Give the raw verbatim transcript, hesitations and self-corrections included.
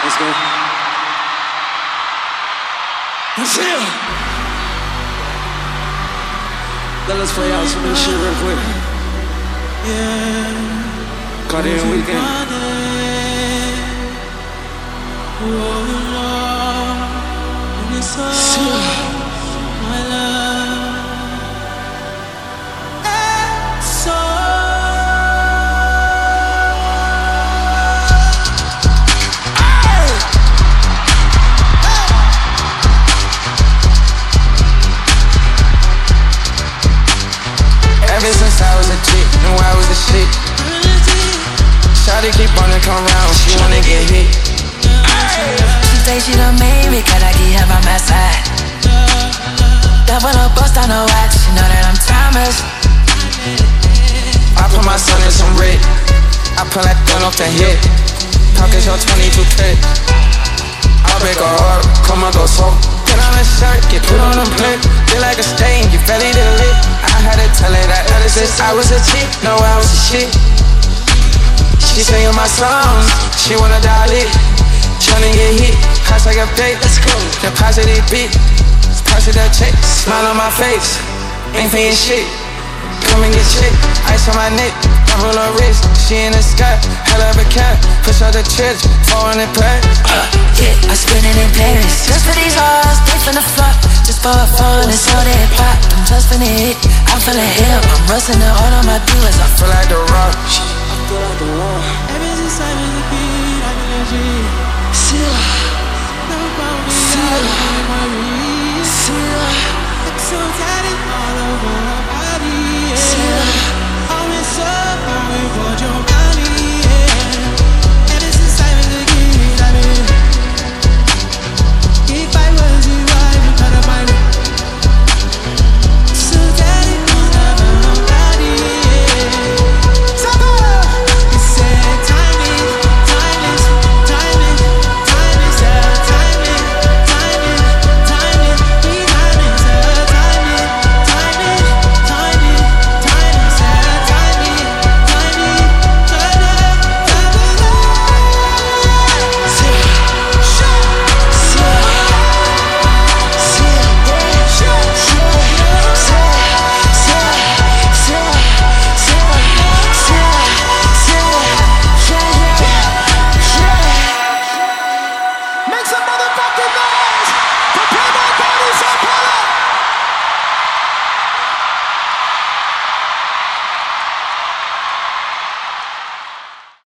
Let's go. Let's see. Let's play out some of this shit real quick. Yeah. Cartier weekend. See. Ever since I was a chick, knew I was the shit. Shawty keep wanna come round, she wanna get hit. She say she done made me, cause I keep her by my side. Double up, bust on the watch, she know that I'm timeless. I put my son in some red, I pull that gun off the hip. Pockets your twenty-two K. I'll break her heart, come on, go so. Put on a shirt, get put on a plate. Feel like a stain, you belly to lit. I had to tell her that ever since I was a chick, no, I was a shit. She singing my songs, she wanna dial it. Tryna get hit, cost like a bait. Let's go. Deposit it beat, deposit that check. Smile on my face, ain't paying shit. Come and get shit, ice on my neck, double her wrist. She in the sky, hell of a cat. Push out the trips, four hundred pack. uh, Yeah, I spend it in Paris. Just for these hoes, pay from the fuck. Just for a phone and so they pop. I'm just finna hit, I'm feeling hip. I'm rusting the all on my doers. I Feel like the rock. I feel like the rock. Ever since I was a kid, I been a G. See. Never found me See. out of my reach. See. I'm so tired of